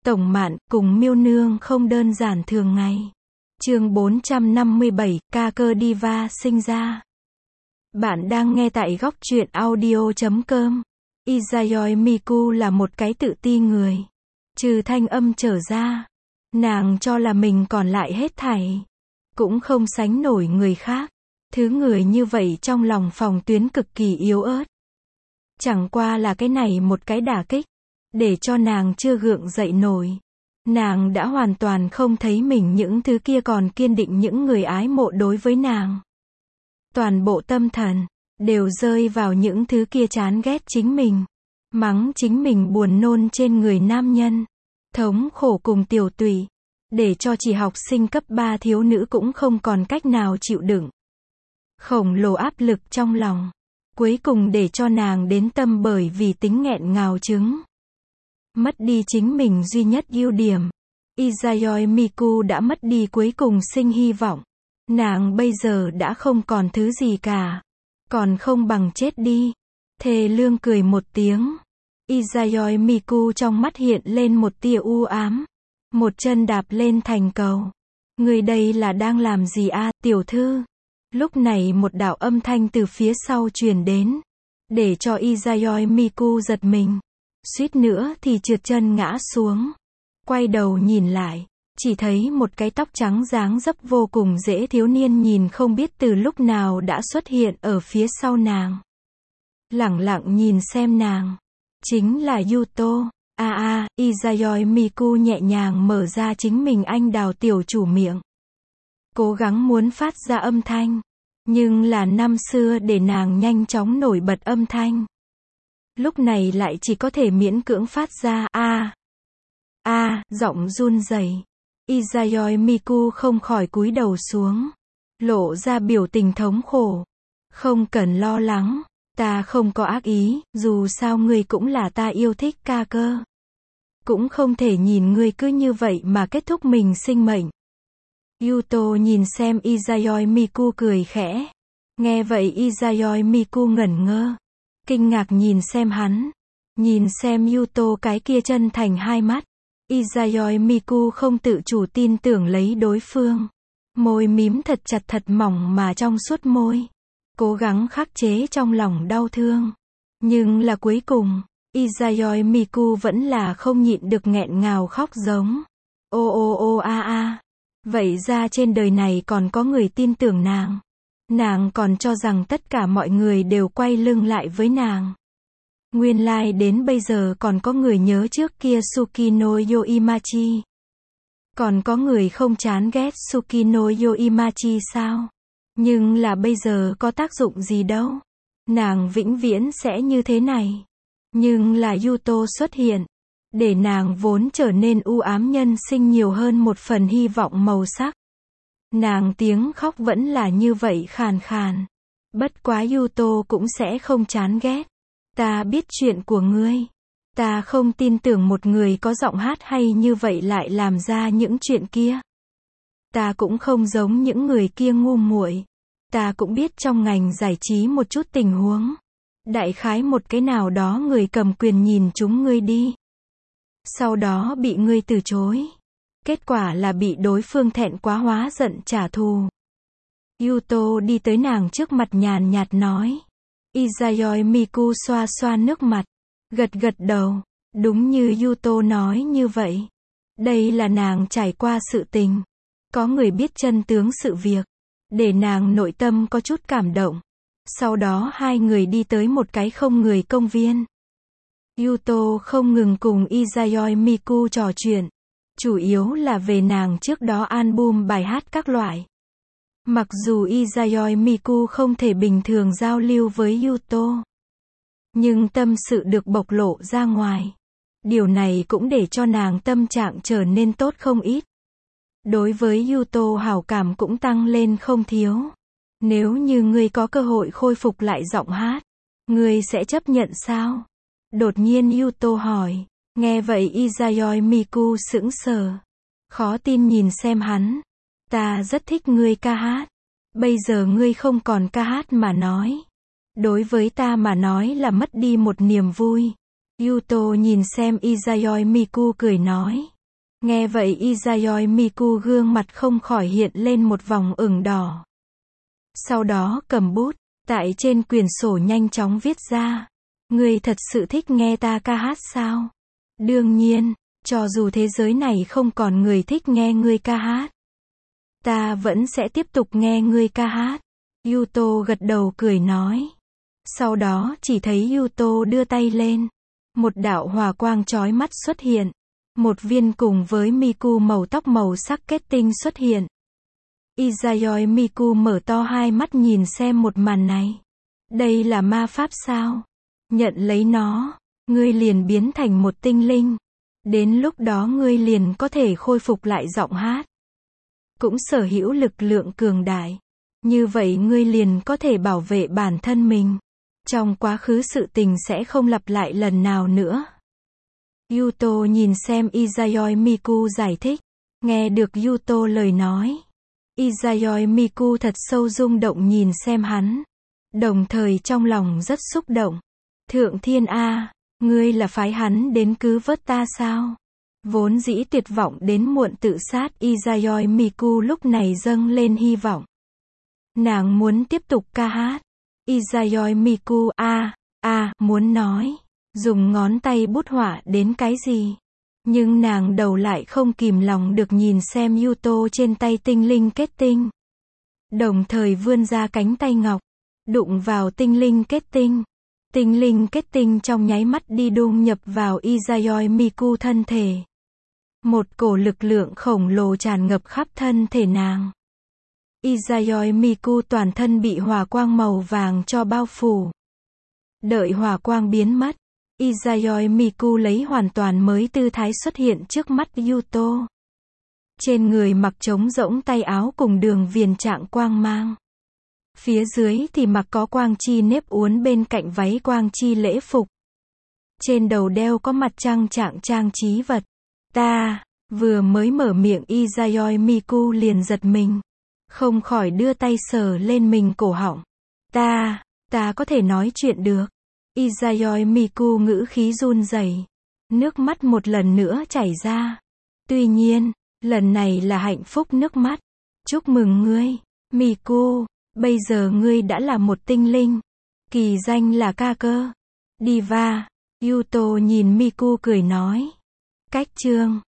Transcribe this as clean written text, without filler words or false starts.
Tổng Mạn cùng Miêu Nương không đơn giản thường ngày. Chương 457, ca cơ diva sinh ra. Bạn đang nghe tại góc truyện audio.com. Izayoi Miku là một cái tự ti người. Trừ thanh âm trở ra, nàng cho là mình còn lại hết thảy. Cũng không sánh nổi người khác. Thứ người như vậy trong lòng phòng tuyến cực kỳ yếu ớt. Chẳng qua là cái này một cái đả kích. Để cho nàng chưa gượng dậy nổi. Nàng đã hoàn toàn không thấy mình những thứ kia còn kiên định những người ái mộ đối với nàng. Toàn bộ tâm thần, đều rơi vào những thứ kia chán ghét chính mình. Mắng chính mình buồn nôn trên người nam nhân. Thống khổ cùng tiểu tụy. Để cho chỉ học sinh cấp 3 thiếu nữ cũng không còn cách nào chịu đựng. Khổng lồ áp lực trong lòng. Cuối cùng để cho nàng đến tâm bởi vì tính nghẹn ngào trứng. Mất đi chính mình duy nhất ưu điểm. Izayoi Miku đã mất đi cuối cùng sinh hy vọng. Nàng bây giờ đã không còn thứ gì cả. Còn không bằng chết đi. Thề lương cười một tiếng. Izayoi Miku trong mắt hiện lên một tia u ám. Một chân đạp lên thành cầu. Người đây là đang làm gì a, tiểu thư? Lúc này một đạo âm thanh từ phía sau truyền đến. Để cho Izayoi Miku giật mình. Suýt nữa thì trượt chân ngã xuống. Quay đầu nhìn lại. Chỉ thấy một cái tóc trắng dáng dấp vô cùng dễ thiếu niên nhìn không biết từ lúc nào đã xuất hiện ở phía sau nàng. Lẳng lặng nhìn xem nàng. Chính là Yuto. Izayoi Miku nhẹ nhàng mở ra chính mình anh đào tiểu chủ miệng. Cố gắng muốn phát ra âm thanh. Nhưng là năm xưa để nàng nhanh chóng nổi bật âm thanh. Lúc này lại chỉ có thể miễn cưỡng phát ra giọng run rẩy. Izayoi Miku không khỏi cúi đầu xuống. Lộ ra biểu tình thống khổ. Không cần lo lắng. Ta không có ác ý, dù sao ngươi cũng là ta yêu thích ca cơ. Cũng không thể nhìn ngươi cứ như vậy mà kết thúc mình sinh mệnh. Yuto nhìn xem Izayoi Miku cười khẽ. Nghe vậy Izayoi Miku ngẩn ngơ. Kinh ngạc nhìn xem hắn. Nhìn xem Yuto cái kia chân thành hai mắt. Izayoi Miku không tự chủ tin tưởng lấy đối phương. Môi mím thật chặt thật mỏng mà trong suốt môi. Cố gắng khắc chế trong lòng đau thương. Nhưng là cuối cùng, Izayoi Miku vẫn là không nhịn được nghẹn ngào khóc giống. Vậy ra trên đời này còn có người tin tưởng nàng. Nàng còn cho rằng tất cả mọi người đều quay lưng lại với nàng. Nguyên lai đến bây giờ còn có người nhớ trước kia Tsukino Yoimachi. Còn có người không chán ghét Tsukino Yoimachi sao? Nhưng là bây giờ có tác dụng gì đâu. Nàng vĩnh viễn sẽ như thế này. Nhưng là Yuto xuất hiện. Để nàng vốn trở nên u ám nhân sinh nhiều hơn một phần hy vọng màu sắc. Nàng tiếng khóc vẫn là như vậy khàn khàn. Bất quá Yuto cũng sẽ không chán ghét. Ta biết chuyện của ngươi. Ta không tin tưởng một người có giọng hát hay như vậy lại làm ra những chuyện kia. Ta cũng không giống những người kia ngu muội. Ta cũng biết trong ngành giải trí một chút tình huống. Đại khái một cái nào đó người cầm quyền nhìn chúng ngươi đi. Sau đó bị ngươi từ chối. Kết quả là bị đối phương thẹn quá hóa giận trả thù. Yuto đi tới nàng trước mặt nhàn nhạt nói. Izayoi Miku xoa xoa nước mặt. Gật gật đầu. Đúng như Yuto nói như vậy. Đây là nàng trải qua sự tình. Có người biết chân tướng sự việc. Để nàng nội tâm có chút cảm động. Sau đó hai người đi tới một cái không người công viên. Yuto không ngừng cùng Izayoi Miku trò chuyện. Chủ yếu là về nàng trước đó album bài hát các loại. Mặc dù Izayoi Miku không thể bình thường giao lưu với Yuto. Nhưng tâm sự được bộc lộ ra ngoài. Điều này cũng để cho nàng tâm trạng trở nên tốt không ít. Đối với Yuto hảo cảm cũng tăng lên không thiếu. Nếu như ngươi có cơ hội khôi phục lại giọng hát, ngươi sẽ chấp nhận sao? Đột nhiên Yuto hỏi. Nghe vậy Izayoi Miku sững sờ. Khó tin nhìn xem hắn. Ta rất thích ngươi ca hát. Bây giờ ngươi không còn ca hát mà nói. Đối với ta mà nói là mất đi một niềm vui. Yuto nhìn xem Izayoi Miku cười nói. Nghe vậy Izayoi Miku gương mặt không khỏi hiện lên một vòng ửng đỏ. Sau đó cầm bút, tại trên quyển sổ nhanh chóng viết ra. Ngươi thật sự thích nghe ta ca hát sao? Đương nhiên, cho dù thế giới này không còn người thích nghe ngươi ca hát, ta vẫn sẽ tiếp tục nghe ngươi ca hát. Yuto gật đầu cười nói. Sau đó chỉ thấy Yuto đưa tay lên. Một đạo hỏa quang chói mắt xuất hiện. Một viên cùng với Miku màu tóc màu sắc kết tinh xuất hiện. Izayoi Miku mở to hai mắt nhìn xem một màn này. Đây là ma pháp sao? Nhận lấy nó, ngươi liền biến thành một tinh linh. Đến lúc đó ngươi liền có thể khôi phục lại giọng hát. Cũng sở hữu lực lượng cường đại. Như vậy ngươi liền có thể bảo vệ bản thân mình. Trong quá khứ sự tình sẽ không lặp lại lần nào nữa. Yuto nhìn xem Izayoi Miku giải thích. Nghe được Yuto lời nói. Izayoi Miku thật sâu rung động nhìn xem hắn. Đồng thời trong lòng rất xúc động. Thượng Thiên A, ngươi là phái hắn đến cứu vớt ta sao? Vốn dĩ tuyệt vọng đến muộn tự sát Izayoi Miku lúc này dâng lên hy vọng. Nàng muốn tiếp tục ca hát. Izayoi Miku muốn nói. Dùng ngón tay bút họa đến cái gì? Nhưng nàng đầu lại không kìm lòng được nhìn xem Yuto trên tay tinh linh kết tinh. Đồng thời vươn ra cánh tay ngọc. Đụng vào tinh linh kết tinh. Tinh linh kết tinh trong nháy mắt đi đung nhập vào Izayoi Miku thân thể. Một cổ lực lượng khổng lồ tràn ngập khắp thân thể nàng. Izayoi Miku toàn thân bị hỏa quang màu vàng cho bao phủ. Đợi hỏa quang biến mất, Izayoi Miku lấy hoàn toàn mới tư thái xuất hiện trước mắt Yuto. Trên người mặc trống rỗng tay áo cùng đường viền trạng quang mang. Phía dưới thì mặc có quang chi nếp uốn bên cạnh váy quang chi lễ phục. Trên đầu đeo có mặt trăng trạng trang trí vật. Ta, vừa mới mở miệng Izayoi Miku liền giật mình. Không khỏi đưa tay sờ lên mình cổ họng. Ta có thể nói chuyện được. Izayoi Miku ngữ khí run rẩy. Nước mắt một lần nữa chảy ra. Tuy nhiên, lần này là hạnh phúc nước mắt. Chúc mừng ngươi, Miku. Bây giờ ngươi đã là một tinh linh. Kỳ danh là ca cơ. Diva. Yuto nhìn Miku cười nói. Cách chương